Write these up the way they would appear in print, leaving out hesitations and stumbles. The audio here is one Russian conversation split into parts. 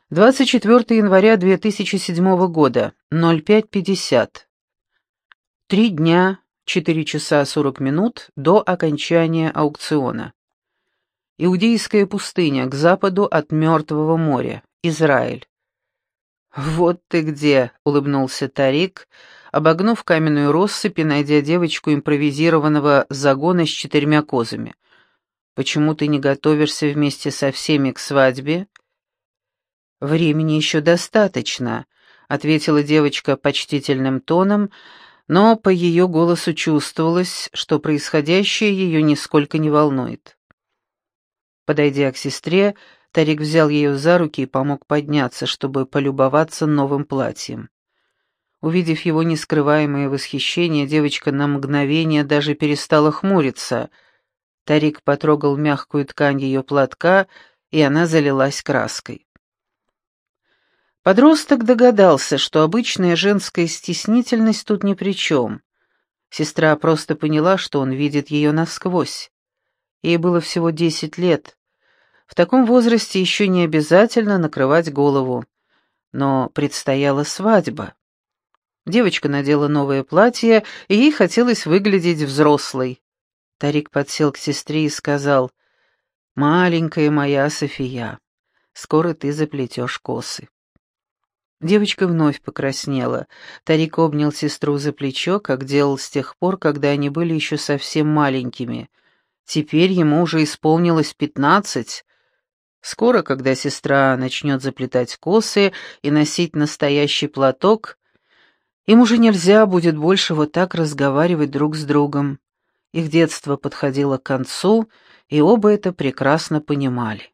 24 января 2007 года, 05:50. 3 дня, 4 часа 40 минут до окончания аукциона. Иудейская пустыня к западу от Мертвого моря, Израиль. «Вот ты где!» — улыбнулся Тарик, обогнув каменную россыпь и найдя девочку импровизированного загона с 4 козами. «Почему ты не готовишься вместе со всеми к свадьбе?» «Времени еще достаточно», — ответила девочка почтительным тоном, но по ее голосу чувствовалось, что происходящее ее нисколько не волнует. Подойдя к сестре, Тарик взял ее за руки и помог подняться, чтобы полюбоваться новым платьем. Увидев его нескрываемое восхищение, девочка на мгновение даже перестала хмуриться. Тарик потрогал мягкую ткань ее платка, и она залилась краской. Подросток догадался, что обычная женская стеснительность тут ни при чем. Сестра просто поняла, что он видит ее насквозь. Ей было всего 10 лет. В таком возрасте еще не обязательно накрывать голову. Но предстояла свадьба. Девочка надела новое платье, и ей хотелось выглядеть взрослой. Тарик подсел к сестре и сказал: «Маленькая моя София, скоро ты заплетешь косы». Девочка вновь покраснела. Тарик обнял сестру за плечо, как делал с тех пор, когда они были еще совсем маленькими. Теперь ему уже исполнилось 15. Скоро, когда сестра начнет заплетать косы и носить настоящий платок, им уже нельзя будет больше вот так разговаривать друг с другом. Их детство подходило к концу, и оба это прекрасно понимали.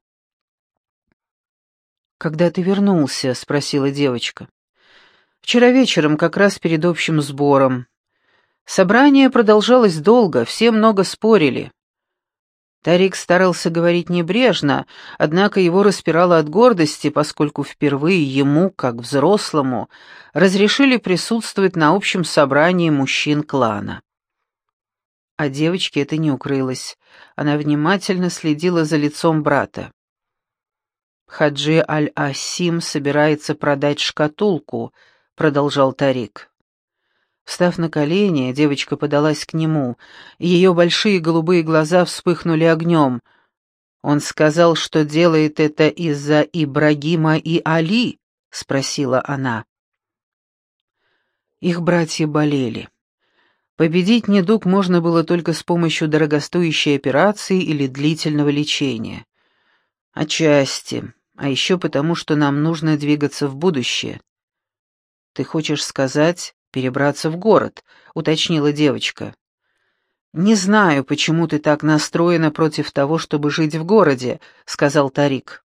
«Когда ты вернулся?» — спросила девочка. «Вчера вечером, как раз перед общим сбором. Собрание продолжалось долго, все много спорили». Тарик старался говорить небрежно, однако его распирало от гордости, поскольку впервые ему, как взрослому, разрешили присутствовать на общем собрании мужчин клана. А девочке это не укрылось. Она внимательно следила за лицом брата. «Хаджи Аль-Асим собирается продать шкатулку», — продолжал Тарик. Встав на колени, девочка подалась к нему, и ее большие голубые глаза вспыхнули огнем. «Он сказал, что делает это из-за Ибрагима и Али?» — спросила она. Их братья болели. Победить недуг можно было только с помощью дорогостоящей операции или длительного лечения. Отчасти, а еще потому, что нам нужно двигаться в будущее. «Ты хочешь сказать, перебраться в город?» — уточнила девочка. «Не знаю, почему ты так настроена против того, чтобы жить в городе», — сказал Тарик.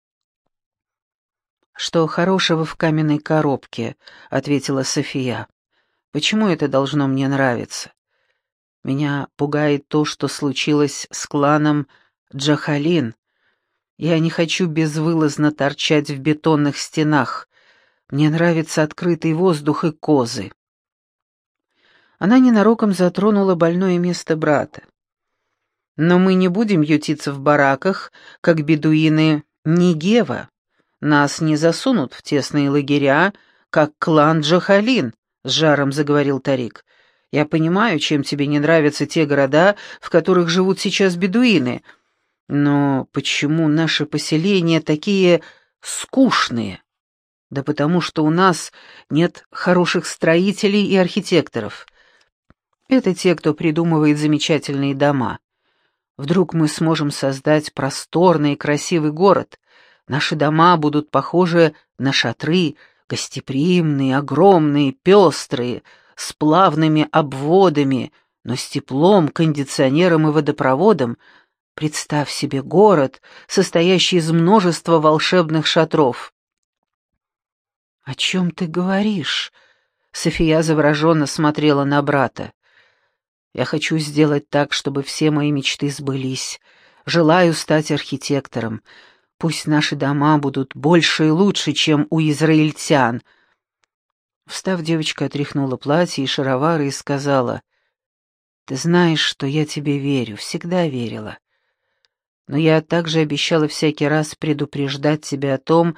«Что хорошего в каменной коробке?» — ответила София. «Почему это должно мне нравиться? Меня пугает то, что случилось с кланом Джахалин. Я не хочу безвылазно торчать в бетонных стенах. Мне нравится открытый воздух и козы». Она ненароком затронула больное место брата. «Но мы не будем ютиться в бараках, как бедуины Нигева. Нас не засунут в тесные лагеря, как клан Джахалин», — с жаром заговорил Тарик. «Я понимаю, чем тебе не нравятся те города, в которых живут сейчас бедуины. Но почему наши поселения такие скучные? Да потому что у нас нет хороших строителей и архитекторов. Это те, кто придумывает замечательные дома. Вдруг мы сможем создать просторный и красивый город. Наши дома будут похожи на шатры, гостеприимные, огромные, пестрые, с плавными обводами, но с теплом, кондиционером и водопроводом. Представь себе город, состоящий из множества волшебных шатров». «О чем ты говоришь?» София завороженно смотрела на брата. «Я хочу сделать так, чтобы все мои мечты сбылись. Желаю стать архитектором. Пусть наши дома будут больше и лучше, чем у израильтян». Встав, девочка отряхнула платье и шаровары и сказала: «Ты знаешь, что я тебе верю, всегда верила. Но я также обещала всякий раз предупреждать тебя о том,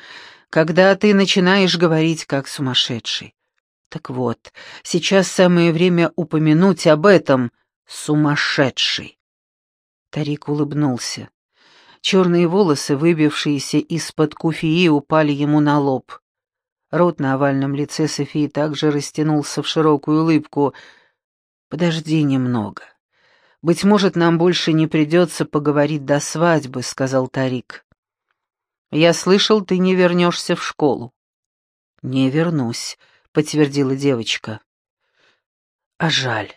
когда ты начинаешь говорить как сумасшедший. Так вот, сейчас самое время упомянуть об этом, сумасшедший. Тарик улыбнулся. Черные волосы, выбившиеся из-под куфии, упали ему на лоб. Рот на овальном лице Софии также растянулся в широкую улыбку. «Подожди немного. Быть может, нам больше не придется поговорить до свадьбы», — сказал Тарик. «Я слышал, ты не вернешься в школу». «Не вернусь», — подтвердила девочка. «А жаль».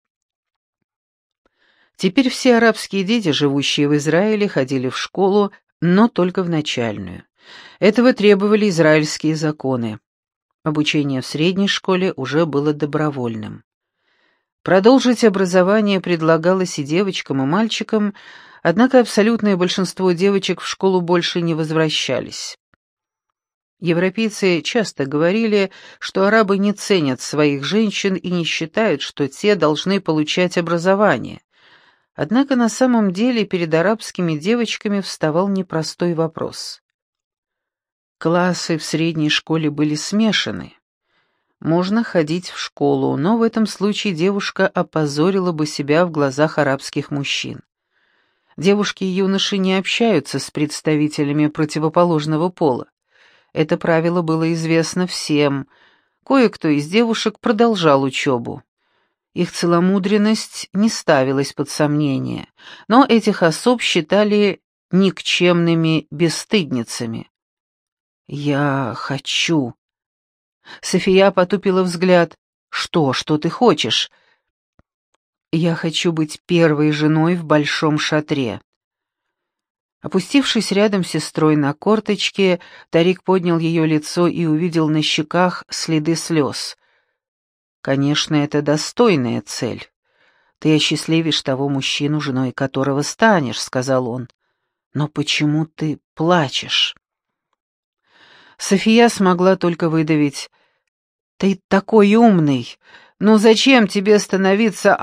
Теперь все арабские дети, живущие в Израиле, ходили в школу, но только в начальную. Этого требовали израильские законы. Обучение в средней школе уже было добровольным. Продолжить образование предлагалось и девочкам, и мальчикам, однако абсолютное большинство девочек в школу больше не возвращались. Европейцы часто говорили, что арабы не ценят своих женщин и не считают, что те должны получать образование. Однако на самом деле перед арабскими девочками вставал непростой вопрос. Классы в средней школе были смешаны. Можно ходить в школу, но в этом случае девушка опозорила бы себя в глазах арабских мужчин. Девушки и юноши не общаются с представителями противоположного пола. Это правило было известно всем. Кое-кто из девушек продолжал учебу. Их целомудренность не ставилась под сомнение, но этих особ считали никчемными бесстыдницами. «Я хочу...» София потупила взгляд. «Что ты хочешь?» «Я хочу быть первой женой в большом шатре». Опустившись рядом с сестрой на корточке, Тарик поднял ее лицо и увидел на щеках следы слез. «Конечно, это достойная цель. Ты осчастливишь того мужчину, женой которого станешь», — сказал он. «Но почему ты плачешь?» София смогла только выдавить: «Ты такой умный! Ну зачем тебе становиться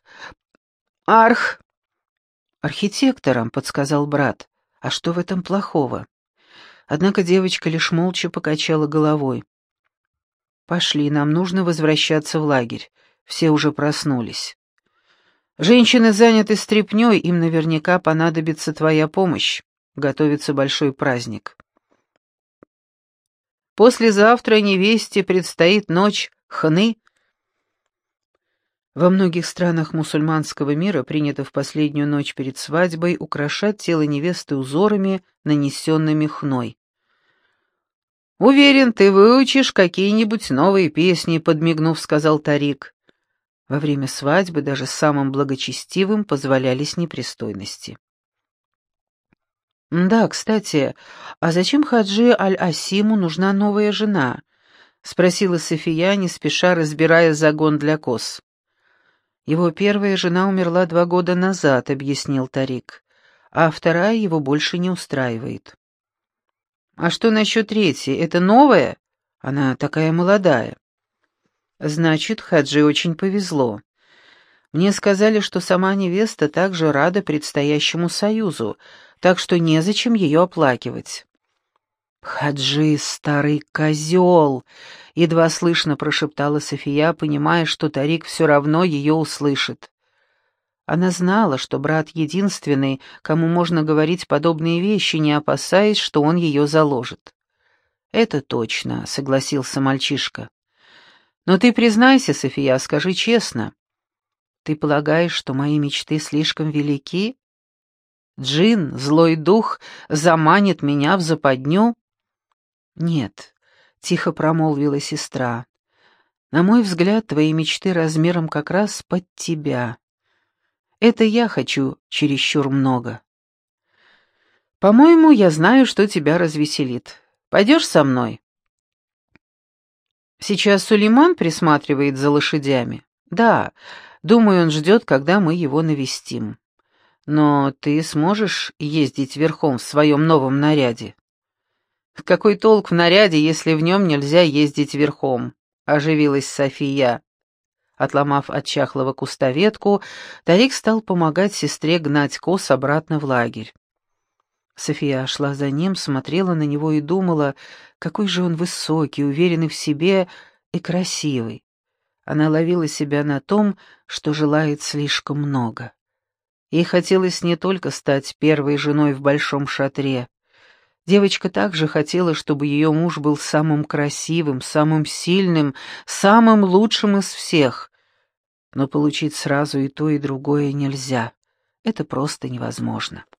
«Архитектором», — подсказал брат. «А что в этом плохого?» Однако девочка лишь молча покачала головой. «Пошли, нам нужно возвращаться в лагерь. Все уже проснулись. Женщины заняты стряпнёй, им наверняка понадобится твоя помощь. Готовится большой праздник. Послезавтра невесте предстоит ночь хны». Во многих странах мусульманского мира принято в последнюю ночь перед свадьбой украшать тело невесты узорами, нанесенными хной. «Уверен, ты выучишь какие-нибудь новые песни», — подмигнув, сказал Тарик. Во время свадьбы даже самым благочестивым позволялись непристойности. «Да, кстати, а зачем Хаджи Аль-Асиму нужна новая жена?» — спросила София, не спеша разбирая загон для коз. «Его первая жена умерла 2 года назад», — объяснил Тарик, «а вторая его больше не устраивает». «А что насчет третьей? Это новая? Она такая молодая». «Значит, Хаджи очень повезло. Мне сказали, что сама невеста также рада предстоящему союзу, так что незачем ее оплакивать». «Хаджи, старый козел!» — едва слышно прошептала София, понимая, что Тарик все равно ее услышит. Она знала, что брат единственный, кому можно говорить подобные вещи, не опасаясь, что он ее заложит. «Это точно», — согласился мальчишка. «Но ты признайся, София, скажи честно. Ты полагаешь, что мои мечты слишком велики? Джин, злой дух, заманит меня в западню?» «Нет», — тихо промолвила сестра. «На мой взгляд, твои мечты размером как раз под тебя. Это я хочу чересчур много. По-моему, я знаю, что тебя развеселит. Пойдешь со мной?» «Сейчас Сулейман присматривает за лошадями?» «Да, думаю, он ждет, когда мы его навестим. Но ты сможешь ездить верхом в своем новом наряде?» «Какой толк в наряде, если в нем нельзя ездить верхом?» — оживилась София. Отломав от чахлого куста ветку, Тарик стал помогать сестре гнать коз обратно в лагерь. София шла за ним, смотрела на него и думала, Какой же он высокий, уверенный в себе и красивый. Она ловила себя на том, что желает слишком много. Ей хотелось не только стать первой женой в большом шатре. Девочка также хотела, чтобы ее муж был самым красивым, самым сильным, самым лучшим из всех. Но получить сразу и то, и другое нельзя. Это просто невозможно.